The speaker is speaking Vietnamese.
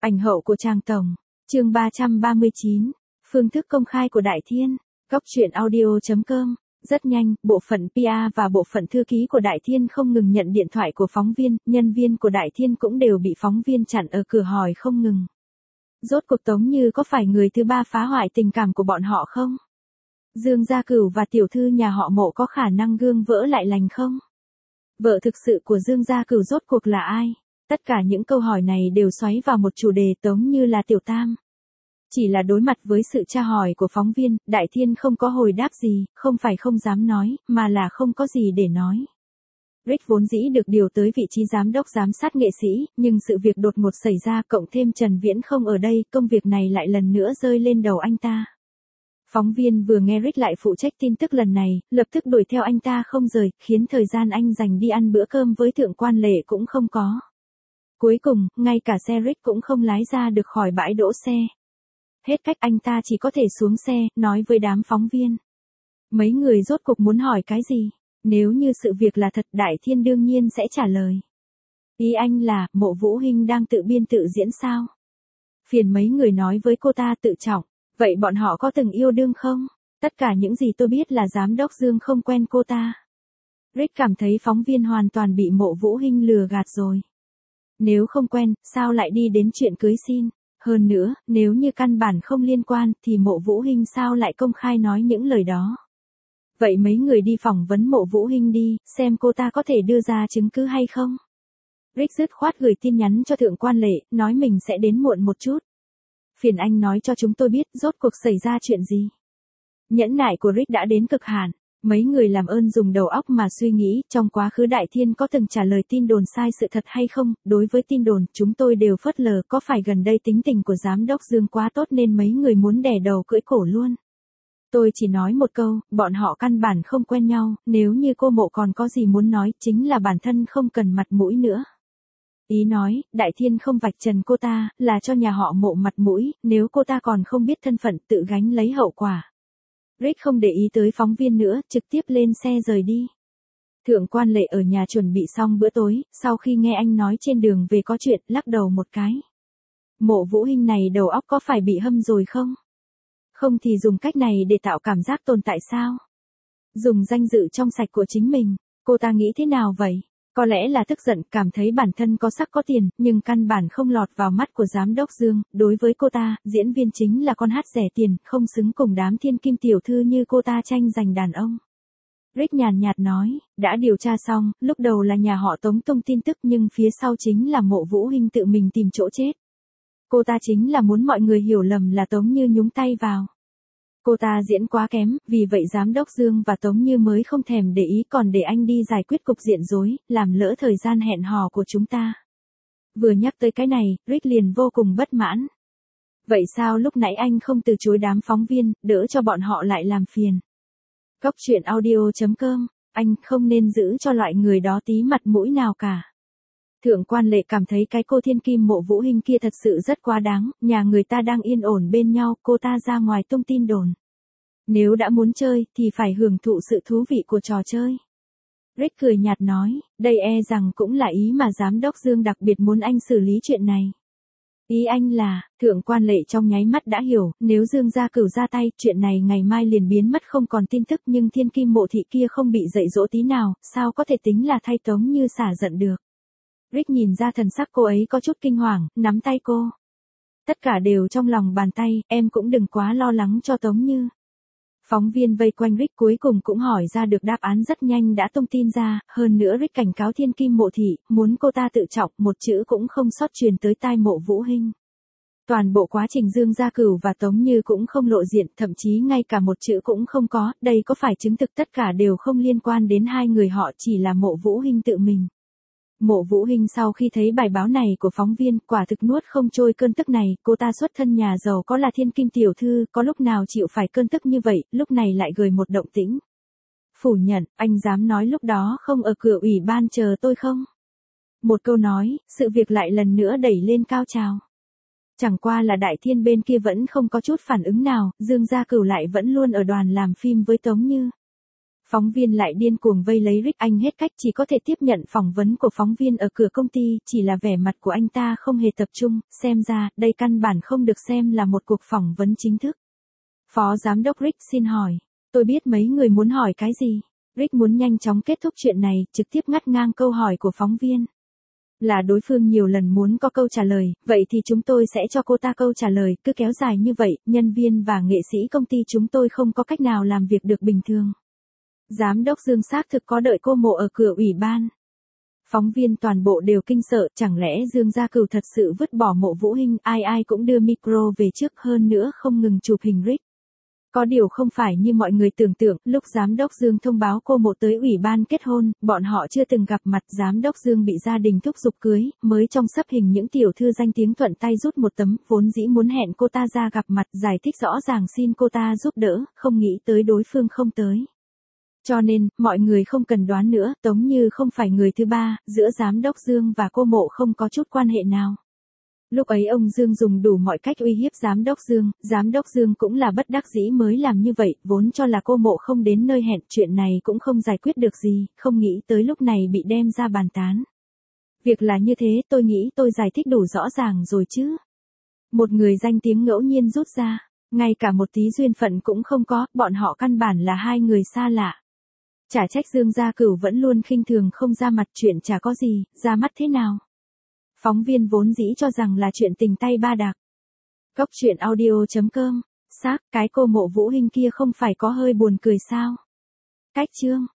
Ảnh hậu của Tràng Tổng. Chương 339. Phương thức công khai của Đại Thiên. Góc truyện audio.com. Rất nhanh, bộ phận PR và bộ phận thư ký của Đại Thiên không ngừng nhận điện thoại của phóng viên, nhân viên của Đại Thiên cũng đều bị phóng viên chặn ở cửa hỏi không ngừng. Rốt cuộc Tống Như có phải người thứ ba phá hoại tình cảm của bọn họ không? Dương Gia Cửu và tiểu thư nhà họ Mộ có khả năng gương vỡ lại lành không? Vợ thực sự của Dương Gia Cửu rốt cuộc là ai? Tất cả những câu hỏi này đều xoáy vào một chủ đề Tống Như là tiểu tam. Chỉ là đối mặt với sự tra hỏi của phóng viên, Đại Thiên không có hồi đáp gì, không phải không dám nói, mà là không có gì để nói. Rick vốn dĩ được điều tới vị trí giám đốc giám sát nghệ sĩ, nhưng sự việc đột ngột xảy ra cộng thêm Trần Viễn không ở đây, công việc này lại lần nữa rơi lên đầu anh ta. Phóng viên vừa nghe Rick lại phụ trách tin tức lần này, lập tức đuổi theo anh ta không rời, khiến thời gian anh dành đi ăn bữa cơm với Thượng Quan Lệ cũng không có. Cuối cùng, ngay cả xe Rick cũng không lái ra được khỏi bãi đỗ xe. Hết cách anh ta chỉ có thể xuống xe, nói với đám phóng viên. Mấy người rốt cuộc muốn hỏi cái gì? Nếu như sự việc là thật, Đại Thiên đương nhiên sẽ trả lời. Ý anh là, Mộ Vũ Hinh đang tự biên tự diễn sao? Phiền mấy người nói với cô ta tự trọng. Vậy bọn họ có từng yêu đương không? Tất cả những gì tôi biết là giám đốc Dương không quen cô ta. Rick cảm thấy phóng viên hoàn toàn bị Mộ Vũ Hinh lừa gạt rồi. Nếu không quen, sao lại đi đến chuyện cưới xin? Hơn nữa, nếu như căn bản không liên quan, thì Mộ Vũ Hinh sao lại công khai nói những lời đó? Vậy mấy người đi phỏng vấn Mộ Vũ Hinh đi, xem cô ta có thể đưa ra chứng cứ hay không? Rick dứt khoát gửi tin nhắn cho Thượng Quan Lệ, nói mình sẽ đến muộn một chút. Phiền anh nói cho chúng tôi biết rốt cuộc xảy ra chuyện gì. Nhẫn nại của Rick đã đến cực hạn. Mấy người làm ơn dùng đầu óc mà suy nghĩ, trong quá khứ Đại Thiên có từng trả lời tin đồn sai sự thật hay không? Đối với tin đồn, chúng tôi đều phớt lờ, có phải gần đây tính tình của giám đốc Dương quá tốt nên mấy người muốn đè đầu cưỡi cổ luôn. Tôi chỉ nói một câu, bọn họ căn bản không quen nhau, nếu như cô Mộ còn có gì muốn nói, chính là bản thân không cần mặt mũi nữa. Ý nói, Đại Thiên không vạch trần cô ta, là cho nhà họ Mộ mặt mũi, nếu cô ta còn không biết thân phận tự gánh lấy hậu quả. Rick không để ý tới phóng viên nữa, trực tiếp lên xe rời đi. Thượng Quan Lệ ở nhà chuẩn bị xong bữa tối, sau khi nghe anh nói trên đường về có chuyện, lắc đầu một cái. Mộ Vũ Hinh này đầu óc có phải bị hâm rồi không? Không thì dùng cách này để tạo cảm giác tồn tại sao? Dùng danh dự trong sạch của chính mình, cô ta nghĩ thế nào vậy? Có lẽ là tức giận, cảm thấy bản thân có sắc có tiền, nhưng căn bản không lọt vào mắt của giám đốc Dương. Đối với cô ta, diễn viên chính là con hát rẻ tiền, không xứng cùng đám thiên kim tiểu thư như cô ta tranh giành đàn ông. Rick nhàn nhạt nói, đã điều tra xong, lúc đầu là nhà họ Tống tung tin tức nhưng phía sau chính là Mộ Vũ Hinh tự mình tìm chỗ chết. Cô ta chính là muốn mọi người hiểu lầm là Tống Như nhúng tay vào. Cô ta diễn quá kém, vì vậy giám đốc Dương và Tống Như mới không thèm để ý còn để anh đi giải quyết cục diện rối, làm lỡ thời gian hẹn hò của chúng ta. Vừa nhắc tới cái này, Rick liền vô cùng bất mãn. Vậy sao lúc nãy anh không từ chối đám phóng viên, đỡ cho bọn họ lại làm phiền? Góc truyện audio.com, anh không nên giữ cho loại người đó tí mặt mũi nào cả. Thượng Quan Lệ cảm thấy cái cô thiên kim Mộ Vũ Hinh kia thật sự rất quá đáng, nhà người ta đang yên ổn bên nhau, cô ta ra ngoài tung tin đồn. Nếu đã muốn chơi, thì phải hưởng thụ sự thú vị của trò chơi. Rick cười nhạt nói, đây e rằng cũng là ý mà giám đốc Dương đặc biệt muốn anh xử lý chuyện này. Ý anh là, Thượng Quan Lệ trong nháy mắt đã hiểu, nếu Dương Gia Cửu ra tay, chuyện này ngày mai liền biến mất không còn tin tức nhưng thiên kim Mộ thị kia không bị dạy dỗ tí nào, sao có thể tính là thay Tống Như xả giận được. Rick nhìn ra thần sắc cô ấy có chút kinh hoàng, nắm tay cô. Tất cả đều trong lòng bàn tay, em cũng đừng quá lo lắng cho Tống Như. Phóng viên vây quanh Rick cuối cùng cũng hỏi ra được đáp án rất nhanh đã tung tin ra, hơn nữa Rick cảnh cáo thiên kim Mộ thị, muốn cô ta tự trọng, một chữ cũng không sót truyền tới tai Mộ Vũ Hinh. Toàn bộ quá trình Dương Gia Cửu và Tống Như cũng không lộ diện, thậm chí ngay cả một chữ cũng không có, đây có phải chứng thực tất cả đều không liên quan đến hai người họ, chỉ là Mộ Vũ Hinh tự mình. Mộ Vũ Hinh sau khi thấy bài báo này của phóng viên, quả thực nuốt không trôi cơn tức này, cô ta xuất thân nhà giàu có là thiên kim tiểu thư, có lúc nào chịu phải cơn tức như vậy, lúc này lại gửi một động tĩnh. Phủ nhận, anh dám nói lúc đó không ở cửa ủy ban chờ tôi không? Một câu nói, sự việc lại lần nữa đẩy lên cao trào. Chẳng qua là Đại Thiên bên kia vẫn không có chút phản ứng nào, Dương Gia Cửu lại vẫn luôn ở đoàn làm phim với Tống Như. Phóng viên lại điên cuồng vây lấy Rick, anh hết cách chỉ có thể tiếp nhận phỏng vấn của phóng viên ở cửa công ty, chỉ là vẻ mặt của anh ta không hề tập trung, xem ra, đây căn bản không được xem là một cuộc phỏng vấn chính thức. Phó giám đốc Rick xin hỏi, tôi biết mấy người muốn hỏi cái gì. Rick muốn nhanh chóng kết thúc chuyện này, trực tiếp ngắt ngang câu hỏi của phóng viên. Là đối phương nhiều lần muốn có câu trả lời, vậy thì chúng tôi sẽ cho cô ta câu trả lời, cứ kéo dài như vậy, nhân viên và nghệ sĩ công ty chúng tôi không có cách nào làm việc được bình thường. Giám đốc Dương xác thực có đợi cô Mộ ở cửa ủy ban. Phóng viên toàn bộ đều kinh sợ, chẳng lẽ Dương Gia Cửu thật sự vứt bỏ Mộ Vũ Hinh, ai cũng đưa micro về trước, hơn nữa không ngừng chụp hình Rick. Có điều không phải như mọi người tưởng tượng, lúc giám đốc Dương thông báo cô Mộ tới ủy ban kết hôn, bọn họ chưa từng gặp mặt, giám đốc Dương bị gia đình thúc giục cưới, mới trong sắp hình những tiểu thư danh tiếng thuận tay rút một tấm, vốn dĩ muốn hẹn cô ta ra gặp mặt, giải thích rõ ràng xin cô ta giúp đỡ, không nghĩ tới đối phương không tới. Cho nên, mọi người không cần đoán nữa, Tống Như không phải người thứ ba, giữa giám đốc Dương và cô Mộ không có chút quan hệ nào. Lúc ấy ông Dương dùng đủ mọi cách uy hiếp giám đốc Dương cũng là bất đắc dĩ mới làm như vậy, vốn cho là cô Mộ không đến nơi hẹn, chuyện này cũng không giải quyết được gì, không nghĩ tới lúc này bị đem ra bàn tán. Việc là như thế, tôi nghĩ tôi giải thích đủ rõ ràng rồi chứ. Một người danh tiếng ngẫu nhiên rút ra, ngay cả một tí duyên phận cũng không có, bọn họ căn bản là hai người xa lạ. Chả trách Dương Gia Cửu vẫn luôn khinh thường không ra mặt, chuyện chả có gì, ra mắt thế nào. Phóng viên vốn dĩ cho rằng là chuyện tình tay ba đạc. Cốc truyện audio.com, xác, cái cô Mộ Vũ Hinh kia không phải có hơi buồn cười sao? Cách chương